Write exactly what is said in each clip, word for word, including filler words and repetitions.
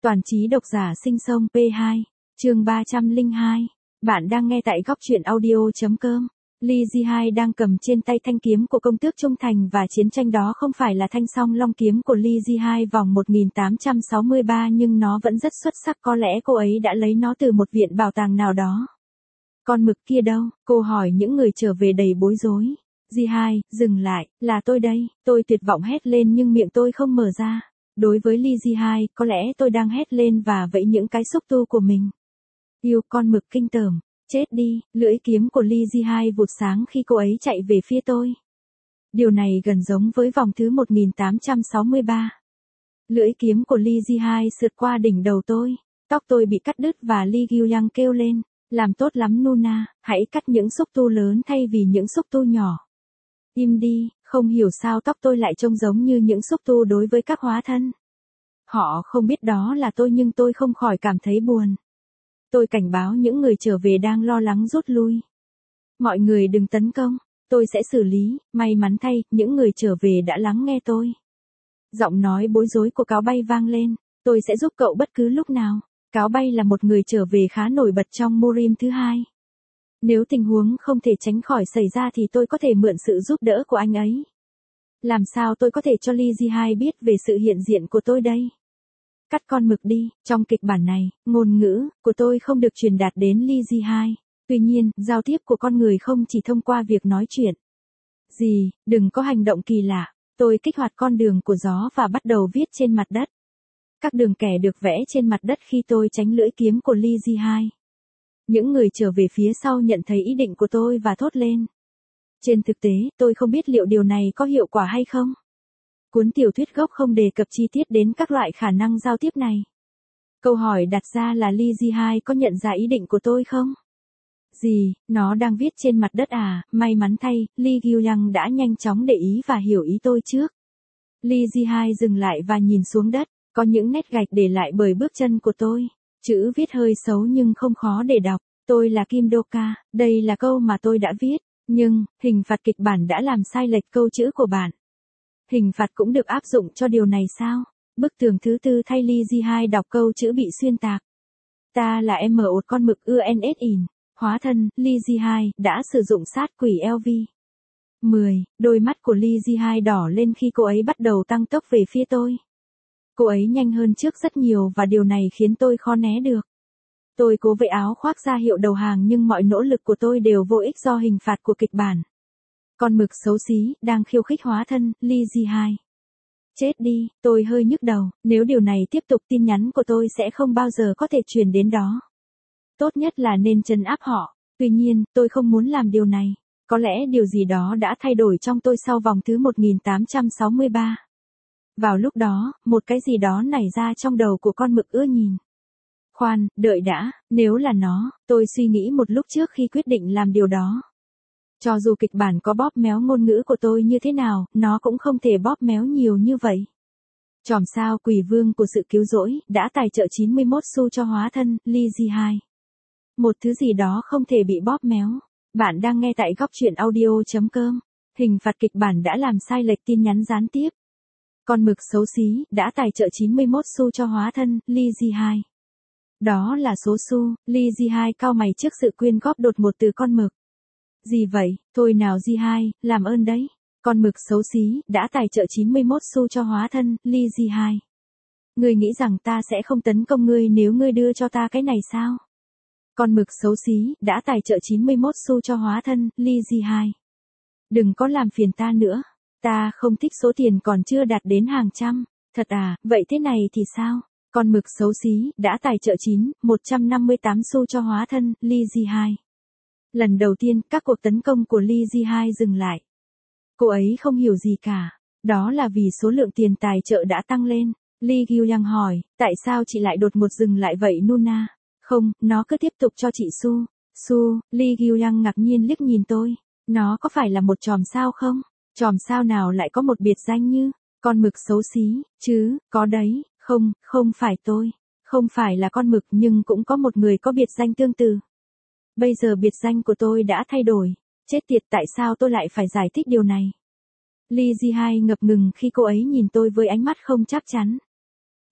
Toàn trí độc giả sinh sông pê hai, chương ba trăm lẻ hai. Bạn đang nghe tại góc truyện audio.com. Lee Ji-hai đang cầm trên tay thanh kiếm của công tước trung thành và chiến tranh, đó không phải là thanh song long kiếm của Lee Ji-hai vòng một nghìn tám trăm sáu mươi ba, nhưng nó vẫn rất xuất sắc, có lẽ cô ấy đã lấy nó từ một viện bảo tàng nào đó. Con mực kia đâu? Cô hỏi những người trở về đầy bối rối. Ji-hai, dừng lại, là tôi đây. Tôi tuyệt vọng hét lên nhưng miệng tôi không mở ra. Đối với Lee Ji-hai, có lẽ tôi đang hét lên và vẫy những cái xúc tu của mình. Yêu, con mực kinh tởm, chết đi. Lưỡi kiếm của Lee Ji-hai vụt sáng khi cô ấy chạy về phía tôi. Điều này gần giống với vòng thứ một nghìn tám trăm sáu mươi ba. Lưỡi kiếm của Lee Ji-hai sượt qua đỉnh đầu tôi. Tóc tôi bị cắt đứt và Lee Gyu-yang kêu lên, làm tốt lắm Nuna, hãy cắt những xúc tu lớn thay vì những xúc tu nhỏ. Im đi, không hiểu sao tóc tôi lại trông giống như những xúc tu đối với các hóa thân. Họ không biết đó là tôi nhưng tôi không khỏi cảm thấy buồn. Tôi cảnh báo những người trở về đang lo lắng rút lui. Mọi người đừng tấn công, tôi sẽ xử lý. May mắn thay, những người trở về đã lắng nghe tôi. Giọng nói bối rối của Cáo Bay vang lên, tôi sẽ giúp cậu bất cứ lúc nào. Cáo Bay là một người trở về khá nổi bật trong Morim thứ hai. Nếu tình huống không thể tránh khỏi xảy ra thì tôi có thể mượn sự giúp đỡ của anh ấy. Làm sao tôi có thể cho Lee Ji-hai biết về sự hiện diện của tôi đây? Cắt con mực đi, trong kịch bản này, ngôn ngữ của tôi không được truyền đạt đến Lee Ji-hai. Tuy nhiên, giao tiếp của con người không chỉ thông qua việc nói chuyện. Gì, đừng có hành động kỳ lạ. Tôi kích hoạt con đường của gió và bắt đầu viết trên mặt đất. Các đường kẻ được vẽ trên mặt đất khi tôi tránh lưỡi kiếm của Lee Ji-hai. Những người trở về phía sau nhận thấy ý định của tôi và thốt lên. Trên thực tế, tôi không biết liệu điều này có hiệu quả hay không. Cuốn tiểu thuyết gốc không đề cập chi tiết đến các loại khả năng giao tiếp này. Câu hỏi đặt ra là Lee Ji-hai có nhận ra ý định của tôi không? Gì, nó đang viết trên mặt đất à? May mắn thay, Lee Gyu-yang đã nhanh chóng để ý và hiểu ý tôi trước. Lee Ji-hai dừng lại và nhìn xuống đất, có những nét gạch để lại bởi bước chân của tôi. Chữ viết hơi xấu nhưng không khó để đọc. Tôi là Kim Do-ka, đây là câu mà tôi đã viết. Nhưng, hình phạt kịch bản đã làm sai lệch câu chữ của bạn. Hình phạt cũng được áp dụng cho điều này sao? Bức tường thứ tư thay Lee Ji-hai đọc câu chữ bị xuyên tạc. Ta là em một con mực u en ét in. Hóa thân, Lee Ji-hai, đã sử dụng sát quỷ lờ vê. mười. Đôi mắt của Lee Ji-hai đỏ lên khi cô ấy bắt đầu tăng tốc về phía tôi. Cô ấy nhanh hơn trước rất nhiều và điều này khiến tôi khó né được. Tôi cố vẫy áo khoác ra hiệu đầu hàng nhưng mọi nỗ lực của tôi đều vô ích do hình phạt của kịch bản. Con mực xấu xí, đang khiêu khích hóa thân, Lee Ji-hai. Chết đi, tôi hơi nhức đầu, nếu điều này tiếp tục tin nhắn của tôi sẽ không bao giờ có thể truyền đến đó. Tốt nhất là nên trấn áp họ, tuy nhiên, tôi không muốn làm điều này. Có lẽ điều gì đó đã thay đổi trong tôi sau vòng thứ một nghìn tám trăm sáu mươi ba. Vào lúc đó, một cái gì đó nảy ra trong đầu của con mực ưa nhìn. Khoan, đợi đã, nếu là nó, tôi suy nghĩ một lúc trước khi quyết định làm điều đó. Cho dù kịch bản có bóp méo ngôn ngữ của tôi như thế nào, nó cũng không thể bóp méo nhiều như vậy. Chòm sao quỷ vương của sự cứu rỗi, đã tài trợ chín mươi mốt xu cho hóa thân, Lee Ji-hai. Một thứ gì đó không thể bị bóp méo. Bạn đang nghe tại góc truyện audio.com. Hình phạt kịch bản đã làm sai lệch tin nhắn gián tiếp. Con mực xấu xí, đã tài trợ chín mươi mốt xu cho hóa thân, Lee Ji-hai. Đó là số xu, Lee Ji-hai cau mày trước sự quyên góp đột ngột từ con mực. Gì vậy, thôi nào Ji-hai, làm ơn đấy. Con mực xấu xí, đã tài trợ chín mươi mốt xu cho hóa thân, Lee Ji-hai. Ngươi nghĩ rằng ta sẽ không tấn công ngươi nếu ngươi đưa cho ta cái này sao? Con mực xấu xí, đã tài trợ chín mươi mốt xu cho hóa thân, Lee Ji-hai. Đừng có làm phiền ta nữa. Ta không thích số tiền còn chưa đạt đến hàng trăm. Thật à, vậy thế này thì sao? Con mực xấu xí, đã tài trợ chín, một trăm năm mươi tám xu cho hóa thân, Lee Ji-hai. Lần đầu tiên, các cuộc tấn công của Lee Ji-hai dừng lại. Cô ấy không hiểu gì cả. Đó là vì số lượng tiền tài trợ đã tăng lên. Lee Gyu-yang hỏi, tại sao chị lại đột ngột dừng lại vậy Nuna? Không, nó cứ tiếp tục cho chị xu. Xu, Lee Gyu-yang ngạc nhiên liếc nhìn tôi. Nó có phải là một chòm sao không? Chòm sao nào lại có một biệt danh như con mực xấu xí, chứ, có đấy, không, không phải tôi. Không phải là con mực nhưng cũng có một người có biệt danh tương tự. Bây giờ biệt danh của tôi đã thay đổi. Chết tiệt, tại sao tôi lại phải giải thích điều này? Lee Ji-hai ngập ngừng khi cô ấy nhìn tôi với ánh mắt không chắc chắn.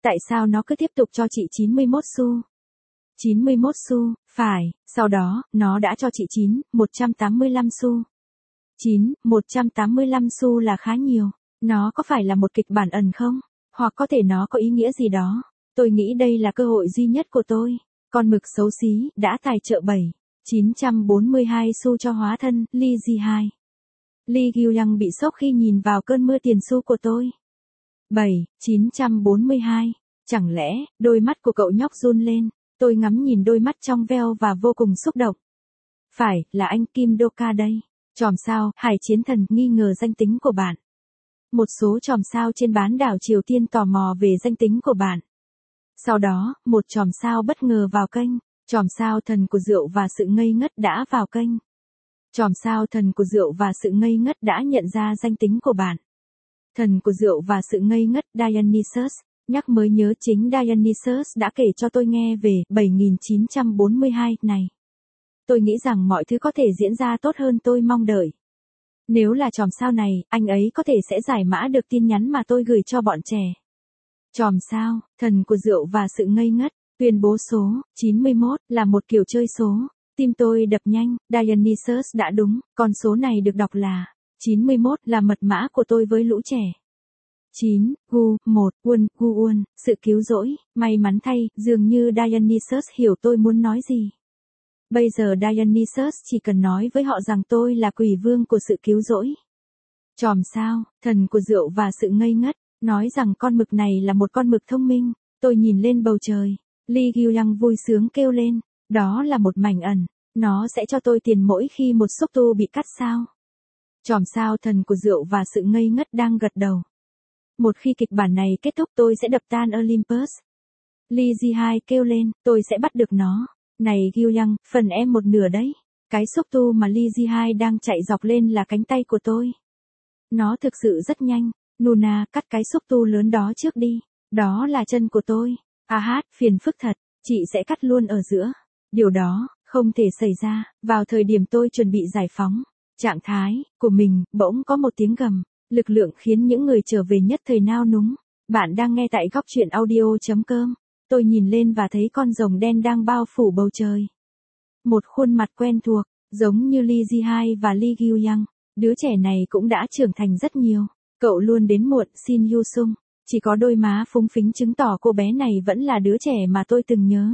Tại sao nó cứ tiếp tục cho chị chín mươi mốt xu? chín mươi mốt xu, phải, sau đó, nó đã cho chị chín, một trăm tám mươi lăm xu. chín, một trăm tám mươi lăm xu là khá nhiều. Nó có phải là một kịch bản ẩn không? Hoặc có thể nó có ý nghĩa gì đó. Tôi nghĩ đây là cơ hội duy nhất của tôi. Con mực xấu xí, đã tài trợ bảy, chín trăm bốn mươi hai xu cho hóa thân, Lee Ji-hai. Lee Gyu-young bị sốc khi nhìn vào cơn mưa tiền xu của tôi. bảy, chín trăm bốn mươi hai. Chẳng lẽ, đôi mắt của cậu nhóc run lên. Tôi ngắm nhìn đôi mắt trong veo và vô cùng xúc động. Phải, là anh Kim Do-ka đây. Chòm sao, Hải Chiến Thần nghi ngờ danh tính của bạn. Một số chòm sao trên bán đảo Triều Tiên tò mò về danh tính của bạn. Sau đó, một chòm sao bất ngờ vào kênh. Chòm sao Thần của Rượu và Sự Ngây Ngất đã vào kênh. Chòm sao Thần của Rượu và Sự Ngây Ngất đã nhận ra danh tính của bạn. Thần của Rượu và Sự Ngây Ngất Dionysus. Nhắc mới nhớ chính Dionysus đã kể cho tôi nghe về bảy nghìn chín trăm bốn mươi hai này. Tôi nghĩ rằng mọi thứ có thể diễn ra tốt hơn tôi mong đợi. Nếu là chòm sao này, anh ấy có thể sẽ giải mã được tin nhắn mà tôi gửi cho bọn trẻ. Chòm sao, Thần của Rượu và Sự Ngây Ngất, tuyên bố số chín mươi mốt là một kiểu chơi số. Tim tôi đập nhanh, Dionysus đã đúng, con số này được đọc là chín mươi mốt là mật mã của tôi với lũ trẻ. chín, Gu, một, Won, Gu Won, sự cứu rỗi, may mắn thay, dường như Dionysus hiểu tôi muốn nói gì. Bây giờ Dionysus chỉ cần nói với họ rằng tôi là quỷ vương của sự cứu rỗi. Chòm sao, Thần của Rượu và Sự Ngây Ngất, nói rằng con mực này là một con mực thông minh. Tôi nhìn lên bầu trời, Lee Gyu-young vui sướng kêu lên, đó là một mảnh ẩn, nó sẽ cho tôi tiền mỗi khi một xúc tu bị cắt sao. Chòm sao Thần của Rượu và Sự Ngây Ngất đang gật đầu. Một khi kịch bản này kết thúc tôi sẽ đập tan Olympus. Lee Ji-hai kêu lên, tôi sẽ bắt được nó. Này Gyu-young, phần em một nửa đấy. Cái xúc tu mà Lee Ji-hai đang chạy dọc lên là cánh tay của tôi. Nó thực sự rất nhanh. Nuna, cắt cái xúc tu lớn đó trước đi. Đó là chân của tôi. À hát, phiền phức thật. Chị sẽ cắt luôn ở giữa. Điều đó, không thể xảy ra. Vào thời điểm tôi chuẩn bị giải phóng trạng thái của mình, bỗng có một tiếng gầm. Lực lượng khiến những người trở về nhất thời nao núng. Bạn đang nghe tại góc truyện audio chấm com. Tôi nhìn lên và thấy con rồng đen đang bao phủ bầu trời. Một khuôn mặt quen thuộc, giống như Lee Ji-hai và Lee Gyu-young. Đứa trẻ này cũng đã trưởng thành rất nhiều. Cậu luôn đến muộn, Shin Yu-sung. Chỉ có đôi má phúng phính chứng tỏ cô bé này vẫn là đứa trẻ mà tôi từng nhớ.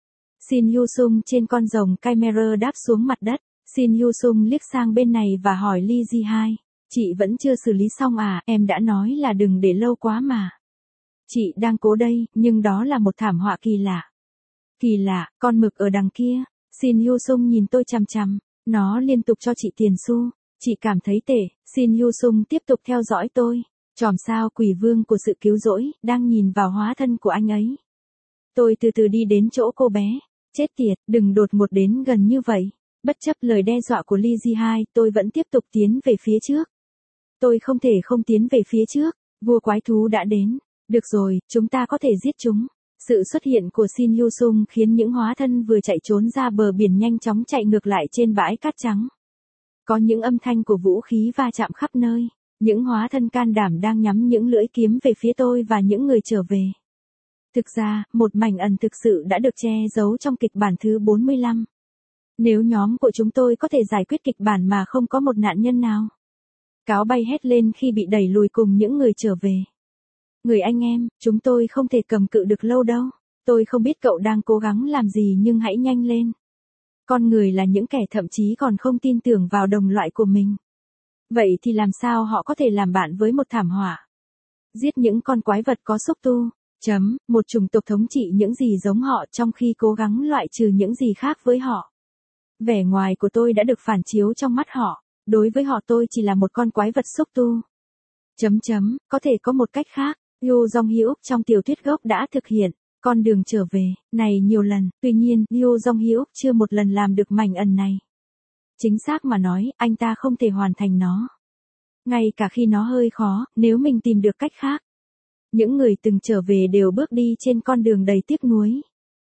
Shin Yu-sung trên con rồng Chimera đáp xuống mặt đất. Shin Yu-sung liếc sang bên này và hỏi Lee Ji-hai. Chị vẫn chưa xử lý xong à, em đã nói là đừng để lâu quá mà. Chị đang cố đây, nhưng đó là một thảm họa kỳ lạ. Kỳ lạ, con mực ở đằng kia. Shin Yu-sung nhìn tôi chằm chằm. Nó liên tục cho chị tiền xu. Chị cảm thấy tệ. Shin Yu-sung tiếp tục theo dõi tôi. Chòm sao Quỷ Vương của Sự Cứu Rỗi, đang nhìn vào hóa thân của anh ấy. Tôi từ từ đi đến chỗ cô bé. Chết tiệt, đừng đột ngột đến gần như vậy. Bất chấp lời đe dọa của Lee Ji-hai, tôi vẫn tiếp tục tiến về phía trước. Tôi không thể không tiến về phía trước. Vua quái thú đã đến. Được rồi, chúng ta có thể giết chúng. Sự xuất hiện của Shin Yu-sung khiến những hóa thân vừa chạy trốn ra bờ biển nhanh chóng chạy ngược lại trên bãi cát trắng. Có những âm thanh của vũ khí va chạm khắp nơi. Những hóa thân can đảm đang nhắm những lưỡi kiếm về phía tôi và những người trở về. Thực ra, một mảnh ẩn thực sự đã được che giấu trong kịch bản thứ bốn mươi lăm. Nếu nhóm của chúng tôi có thể giải quyết kịch bản mà không có một nạn nhân nào. Cáo bay hét lên khi bị đẩy lùi cùng những người trở về. Người anh em, chúng tôi không thể cầm cự được lâu đâu. Tôi không biết cậu đang cố gắng làm gì nhưng hãy nhanh lên. Con người là những kẻ thậm chí còn không tin tưởng vào đồng loại của mình. Vậy thì làm sao họ có thể làm bạn với một thảm họa? Giết những con quái vật có xúc tu. Chấm, một chủng tộc thống trị những gì giống họ trong khi cố gắng loại trừ những gì khác với họ. Vẻ ngoài của tôi đã được phản chiếu trong mắt họ. Đối với họ tôi chỉ là một con quái vật xúc tu. Chấm chấm, có thể có một cách khác. Yoo Jong-hyuk trong tiểu thuyết gốc đã thực hiện con đường trở về này nhiều lần, tuy nhiên Yoo Jong-hyuk chưa một lần làm được mảnh ẩn này. Chính xác mà nói, anh ta không thể hoàn thành nó. Ngay cả khi nó hơi khó, nếu mình tìm được cách khác. Những người từng trở về đều bước đi trên con đường đầy tiếc nuối.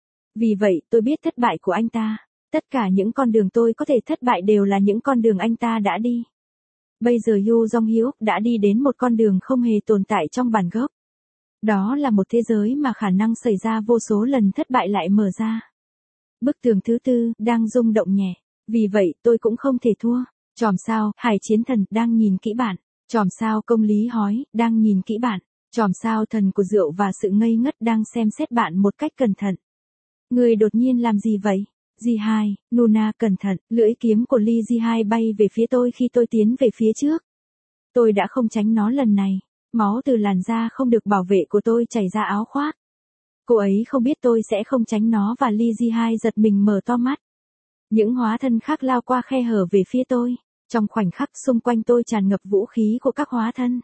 Vì vậy, tôi biết thất bại của anh ta. Tất cả những con đường tôi có thể thất bại đều là những con đường anh ta đã đi. Bây giờ Yoo Jong-hyuk đã đi đến một con đường không hề tồn tại trong bản gốc. Đó là một thế giới mà khả năng xảy ra vô số lần thất bại lại mở ra. Bức tường thứ tư, đang rung động nhẹ. Vì vậy tôi cũng không thể thua. Chòm sao, Hải Chiến Thần, đang nhìn kỹ bạn. Chòm sao, Công Lý Hói, đang nhìn kỹ bạn. Chòm sao, Thần của rượu và sự ngây ngất, đang xem xét bạn một cách cẩn thận. Người đột nhiên làm gì vậy? Ji hai, Nuna, cẩn thận, lưỡi kiếm của Lee Ji hai bay về phía tôi khi tôi tiến về phía trước. Tôi đã không tránh nó lần này. Máu từ làn da không được bảo vệ của tôi chảy ra áo khoác. Cô ấy không biết tôi sẽ không tránh nó và Lee Ji hai giật mình mở to mắt. Những hóa thân khác lao qua khe hở về phía tôi. Trong khoảnh khắc xung quanh tôi tràn ngập vũ khí của các hóa thân.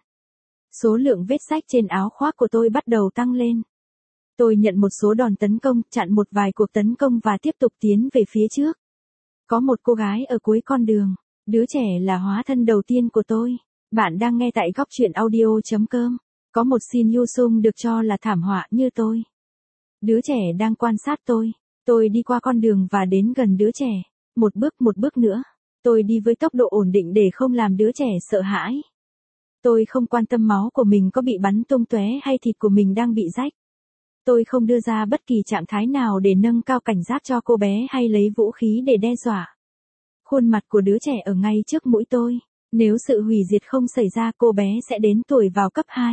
Số lượng vết rách trên áo khoác của tôi bắt đầu tăng lên. Tôi nhận một số đòn tấn công, chặn một vài cuộc tấn công và tiếp tục tiến về phía trước. Có một cô gái ở cuối con đường. Đứa trẻ là hóa thân đầu tiên của tôi. Bạn đang nghe tại góc truyện audio chấm com. Có một Shin Yu Sung được cho là thảm họa như tôi. Đứa trẻ đang quan sát tôi. Tôi đi qua con đường và đến gần đứa trẻ. Một bước một bước nữa. Tôi đi với tốc độ ổn định để không làm đứa trẻ sợ hãi. Tôi không quan tâm máu của mình có bị bắn tung tóe hay thịt của mình đang bị rách. Tôi không đưa ra bất kỳ trạng thái nào để nâng cao cảnh giác cho cô bé hay lấy vũ khí để đe dọa. Khuôn mặt của đứa trẻ ở ngay trước mũi tôi. Nếu sự hủy diệt không xảy ra, cô bé sẽ đến tuổi vào cấp hai.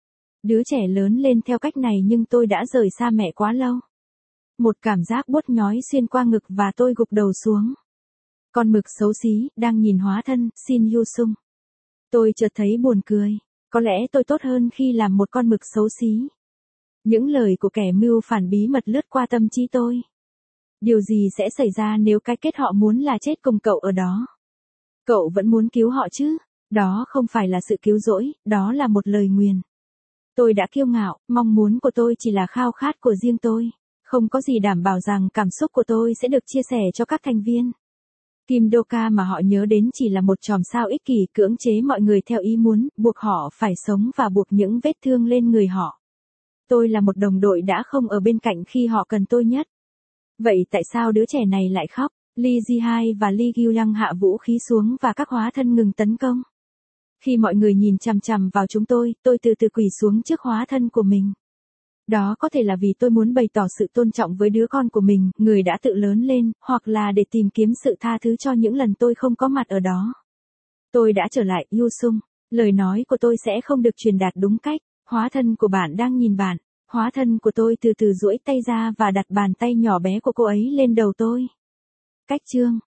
Đứa trẻ lớn lên theo cách này nhưng tôi đã rời xa mẹ quá lâu. Một cảm giác buốt nhói xuyên qua ngực và tôi gục đầu xuống. Con mực xấu xí, đang nhìn hóa thân, Shin Yu Sung. Tôi chợt thấy buồn cười. Có lẽ tôi tốt hơn khi làm một con mực xấu xí. Những lời của kẻ mưu phản bí mật lướt qua tâm trí tôi. Điều gì sẽ xảy ra nếu cái kết họ muốn là chết cùng cậu ở đó? Cậu vẫn muốn cứu họ chứ? Đó không phải là sự cứu rỗi, đó là một lời nguyền. Tôi đã kiêu ngạo, mong muốn của tôi chỉ là khao khát của riêng tôi. Không có gì đảm bảo rằng cảm xúc của tôi sẽ được chia sẻ cho các thành viên. Kim Do-ka mà họ nhớ đến chỉ là một chòm sao ích kỷ cưỡng chế mọi người theo ý muốn, buộc họ phải sống và buộc những vết thương lên người họ. Tôi là một đồng đội đã không ở bên cạnh khi họ cần tôi nhất. Vậy tại sao đứa trẻ này lại khóc? Lee Ji hai và Lee Gyu-young hạ vũ khí xuống và các hóa thân ngừng tấn công. Khi mọi người nhìn chằm chằm vào chúng tôi, tôi từ từ quỳ xuống trước hóa thân của mình. Đó có thể là vì tôi muốn bày tỏ sự tôn trọng với đứa con của mình, người đã tự lớn lên, hoặc là để tìm kiếm sự tha thứ cho những lần tôi không có mặt ở đó. Tôi đã trở lại, Yu Sung. Lời nói của tôi sẽ không được truyền đạt đúng cách. Hóa thân của bạn đang nhìn bạn. Hóa thân của tôi từ từ duỗi tay ra và đặt bàn tay nhỏ bé của cô ấy lên đầu tôi. Cách chương